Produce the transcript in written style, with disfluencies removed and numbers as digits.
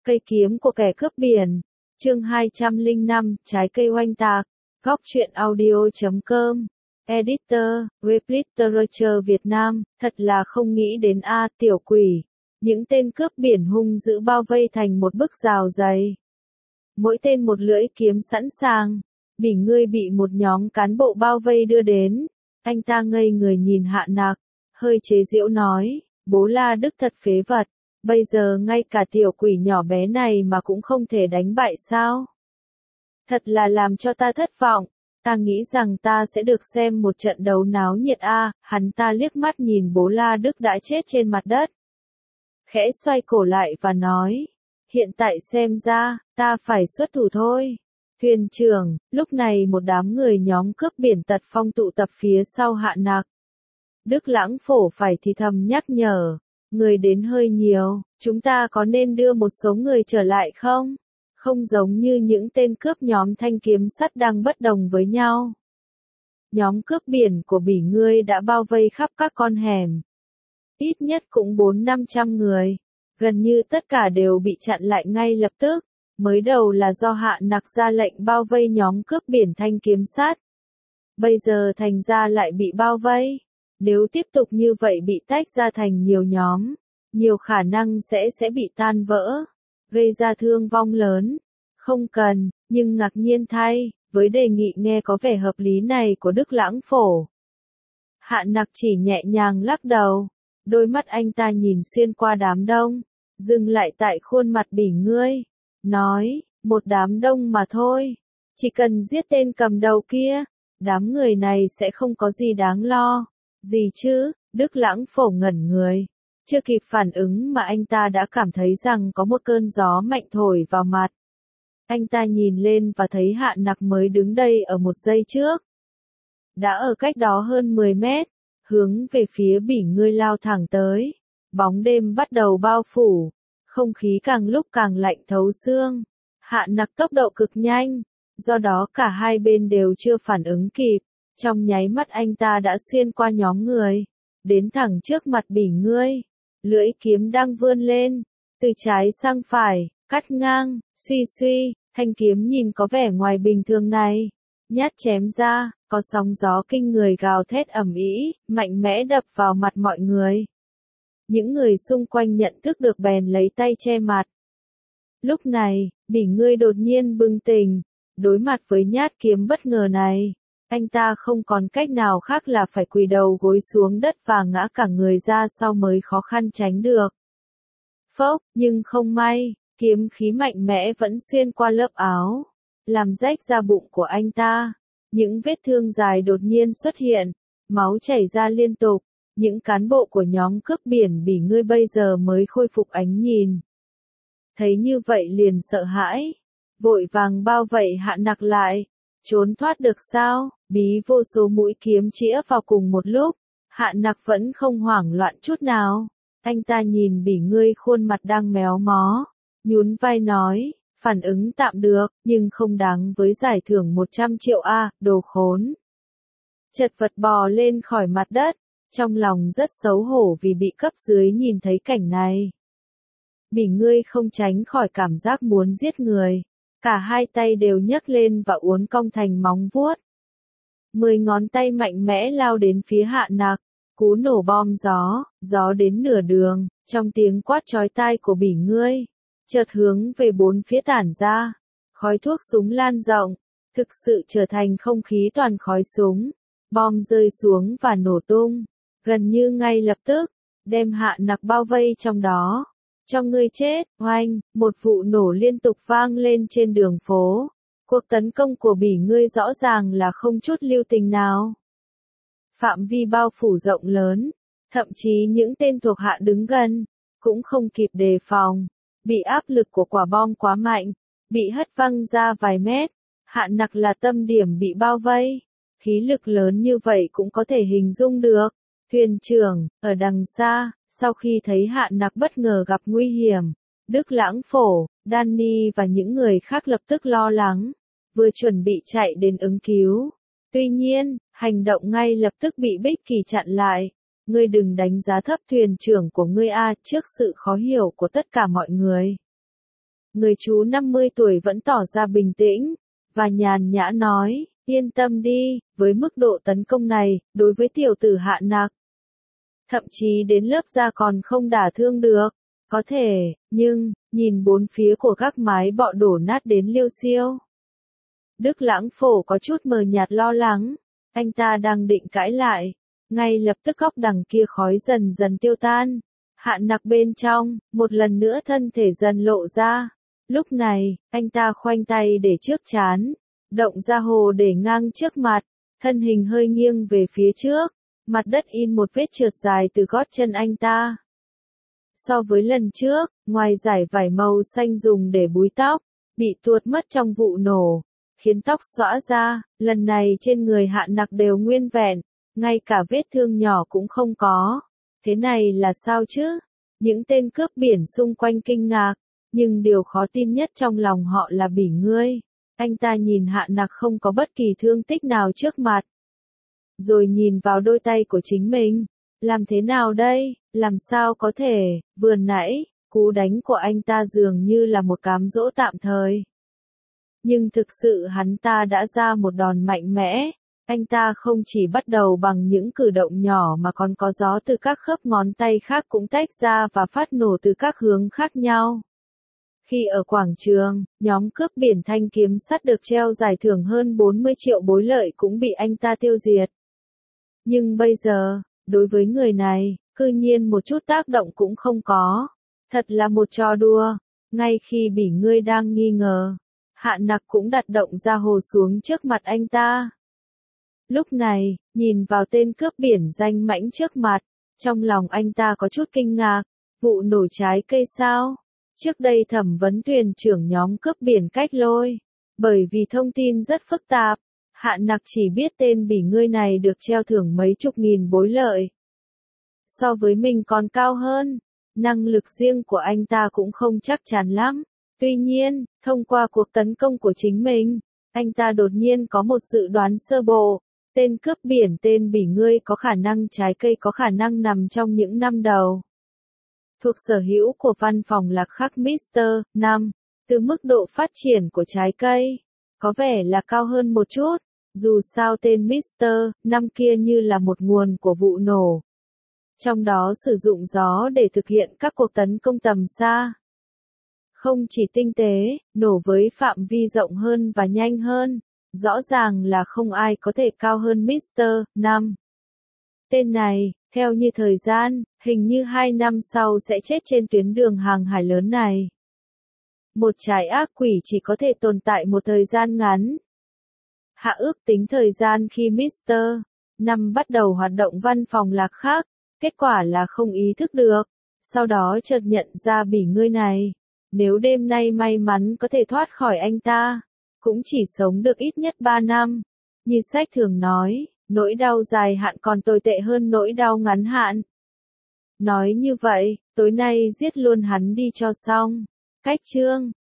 Cây kiếm của kẻ cướp biển. Chương 205, trái cây oanh tạc. Góc truyện audio.com. Editor, Web Literature Việt Nam, thật là không nghĩ đến tiểu quỷ. Những tên cướp biển hung dữ bao vây thành một bức rào dày. Mỗi tên một lưỡi kiếm sẵn sàng. Bỉ ngươi bị một nhóm cán bộ bao vây đưa đến. Anh ta ngây người nhìn Hạ Nặc, hơi chế giễu nói, bố La Đức thật phế vật. Bây giờ ngay cả tiểu quỷ nhỏ bé này mà cũng không thể đánh bại sao? Thật là làm cho ta thất vọng. Ta nghĩ rằng ta sẽ được xem một trận đấu náo nhiệt hắn ta liếc mắt nhìn bố La Đức đã chết trên mặt đất. Khẽ xoay cổ lại và nói, hiện tại xem ra, ta phải xuất thủ thôi. Thuyền trưởng, lúc này một đám người nhóm cướp biển tật phong tụ tập phía sau Hạ Nặc. Đức Lãng Phổ phải thì thầm nhắc nhở, người đến hơi nhiều, chúng ta có nên đưa một số người trở lại không? Không giống như những tên cướp nhóm thanh kiếm sắt đang bất đồng với nhau. Nhóm cướp biển của Bỉ ngươi đã bao vây khắp các con hẻm. Ít nhất cũng 400-500 người, gần như tất cả đều bị chặn lại ngay lập tức. Mới đầu là do Hạ Nặc ra lệnh bao vây nhóm cướp biển thanh kiếm sắt. Bây giờ thành ra lại bị bao vây. Nếu tiếp tục như vậy bị tách ra thành nhiều nhóm, nhiều khả năng sẽ bị tan vỡ, gây ra thương vong lớn. Không cần, nhưng ngạc nhiên thay, với đề nghị nghe có vẻ hợp lý này của Đức Lãng Phổ. Hạ Nặc chỉ nhẹ nhàng lắc đầu, đôi mắt anh ta nhìn xuyên qua đám đông, dừng lại tại khuôn mặt Bỉ ngươi, nói, một đám đông mà thôi, chỉ cần giết tên cầm đầu kia, đám người này sẽ không có gì đáng lo. Gì chứ? Đức Lãng Phổ ngẩn người. Chưa kịp phản ứng mà anh ta đã cảm thấy rằng có một cơn gió mạnh thổi vào mặt. Anh ta nhìn lên và thấy Hạ Nặc mới đứng đây ở một giây trước. Đã ở cách đó hơn 10 mét, hướng về phía Bỉ ngươi lao thẳng tới. Bóng đêm bắt đầu bao phủ, không khí càng lúc càng lạnh thấu xương. Hạ Nặc tốc độ cực nhanh, do đó cả hai bên đều chưa phản ứng kịp. Trong nháy mắt anh ta đã xuyên qua nhóm người, đến thẳng trước mặt Bỉ ngươi. Lưỡi kiếm đang vươn lên, từ trái sang phải, cắt ngang, suy, thanh kiếm nhìn có vẻ ngoài bình thường này. Nhát chém ra, có sóng gió kinh người gào thét ầm ĩ, mạnh mẽ đập vào mặt mọi người. Những người xung quanh nhận thức được bèn lấy tay che mặt. Lúc này, Bỉ ngươi đột nhiên bừng tỉnh, đối mặt với nhát kiếm bất ngờ này. Anh ta không còn cách nào khác là phải quỳ đầu gối xuống đất và ngã cả người ra sau mới khó khăn tránh được. Phốc, nhưng không may, kiếm khí mạnh mẽ vẫn xuyên qua lớp áo, làm rách da bụng của anh ta. Những vết thương dài đột nhiên xuất hiện, máu chảy ra liên tục. Những cán bộ của nhóm cướp biển Bỉ ngươi bây giờ mới khôi phục ánh nhìn. Thấy như vậy liền sợ hãi, vội vàng bao vây Hạ Nặc lại. Trốn thoát được sao? Bí vô số mũi kiếm chĩa vào cùng một lúc. Hạ Nặc vẫn không hoảng loạn chút nào. Anh ta nhìn Bỉ ngươi khuôn mặt đang méo mó, nhún vai nói, phản ứng tạm được, nhưng không đáng với giải thưởng 100 triệu đồ khốn. Chật vật bò lên khỏi mặt đất, trong lòng rất xấu hổ vì bị cấp dưới nhìn thấy cảnh này. Bỉ ngươi không tránh khỏi cảm giác muốn giết người. Cả hai tay đều nhấc lên và uốn cong thành móng vuốt. 10 ngón tay mạnh mẽ lao đến phía Hạ Nặc, cú nổ bom gió đến nửa đường, trong tiếng quát chói tai của Bỉ ngươi, chợt hướng về bốn phía tản ra, khói thuốc súng lan rộng, thực sự trở thành không khí toàn khói súng, bom rơi xuống và nổ tung, gần như ngay lập tức, đem Hạ Nặc bao vây trong đó. Cho ngươi chết, oanh, một vụ nổ liên tục vang lên trên đường phố. Cuộc tấn công của Bỉ ngươi rõ ràng là không chút lưu tình nào. Phạm vi bao phủ rộng lớn, thậm chí những tên thuộc hạ đứng gần, cũng không kịp đề phòng. Bị áp lực của quả bom quá mạnh, bị hất văng ra vài mét. Hạ Nặc là tâm điểm bị bao vây. Khí lực lớn như vậy cũng có thể hình dung được. Thuyền trưởng, ở đằng xa. Sau khi thấy Hạ Nặc bất ngờ gặp nguy hiểm, Đức Lãng Phổ, Danny và những người khác lập tức lo lắng, vừa chuẩn bị chạy đến ứng cứu. Tuy nhiên, hành động ngay lập tức bị Bích Kỳ chặn lại. Ngươi đừng đánh giá thấp thuyền trưởng của ngươi trước sự khó hiểu của tất cả mọi người. Người chú 50 tuổi vẫn tỏ ra bình tĩnh, và nhàn nhã nói, yên tâm đi, với mức độ tấn công này, đối với tiểu tử Hạ Nặc, thậm chí đến lớp da còn không đả thương được. Có thể, nhưng, nhìn bốn phía của các mái bọ đổ nát đến liêu xiêu. Đức Lãng Phổ có chút mờ nhạt lo lắng, anh ta đang định cãi lại. Ngay lập tức góc đằng kia khói dần dần tiêu tan. Hạ Nặc bên trong, một lần nữa thân thể dần lộ ra. Lúc này, anh ta khoanh tay để trước trán, động ra hồ để ngang trước mặt, thân hình hơi nghiêng về phía trước, mặt đất in một vết trượt dài từ gót chân anh ta. So với lần trước, ngoài dải vải màu xanh dùng để búi tóc, bị tuột mất trong vụ nổ, khiến tóc xõa ra, lần này trên người Hạ Nặc đều nguyên vẹn, ngay cả vết thương nhỏ cũng không có. Thế này là sao chứ? Những tên cướp biển xung quanh kinh ngạc, nhưng điều khó tin nhất trong lòng họ là Bỉ Ngươi. Anh ta nhìn Hạ Nặc không có bất kỳ thương tích nào trước mặt. Rồi nhìn vào đôi tay của chính mình. Làm thế nào đây? Làm sao có thể? Vừa nãy, cú đánh của anh ta dường như là một cám dỗ tạm thời. Nhưng thực sự hắn ta đã ra một đòn mạnh mẽ. Anh ta không chỉ bắt đầu bằng những cử động nhỏ mà còn có gió từ các khớp ngón tay khác cũng tách ra và phát nổ từ các hướng khác nhau. Khi ở quảng trường, nhóm cướp biển thanh kiếm sắt được treo giải thưởng hơn 40 triệu bối lợi cũng bị anh ta tiêu diệt. Nhưng bây giờ, đối với người này, cư nhiên một chút tác động cũng không có. Thật là một trò đùa. Ngay khi Bỉ Ngươi đang nghi ngờ, Hạ Nặc cũng đặt động ra hồ xuống trước mặt anh ta. Lúc này, nhìn vào tên cướp biển danh mãnh trước mặt, trong lòng anh ta có chút kinh ngạc. Vụ nổ trái cây sao? Trước đây thẩm vấn thuyền trưởng nhóm cướp biển Cách Lôi. Bởi vì thông tin rất phức tạp, Hạ Nặc chỉ biết tên Bỉ Ngươi này được treo thưởng mấy chục nghìn bối lợi. So với mình còn cao hơn, năng lực riêng của anh ta cũng không chắc chắn lắm. Tuy nhiên, thông qua cuộc tấn công của chính mình, anh ta đột nhiên có một dự đoán sơ bộ. Tên cướp biển tên Bỉ Ngươi có khả năng trái cây có khả năng nằm trong những năm đầu. Thuộc sở hữu của văn phòng lạc khắc Mr. 5, từ mức độ phát triển của trái cây, có vẻ là cao hơn một chút, dù sao tên Mr. 5 kia như là một nguồn của vụ nổ. Trong đó sử dụng gió để thực hiện các cuộc tấn công tầm xa. Không chỉ tinh tế, nổ với phạm vi rộng hơn và nhanh hơn, rõ ràng là không ai có thể cao hơn Mr. 5. Tên này, theo như thời gian, hình như 2 năm sau sẽ chết trên tuyến đường hàng hải lớn này. Một trái ác quỷ chỉ có thể tồn tại một thời gian ngắn. Hạ ước tính thời gian khi Mr. 5 bắt đầu hoạt động văn phòng lạc khác, kết quả là không ý thức được. Sau đó chợt nhận ra Bỉ Ngươi này, nếu đêm nay may mắn có thể thoát khỏi anh ta, cũng chỉ sống được ít nhất 3 năm. Như sách thường nói, nỗi đau dài hạn còn tồi tệ hơn nỗi đau ngắn hạn. Nói như vậy, tối nay giết luôn hắn đi cho xong. Cách chương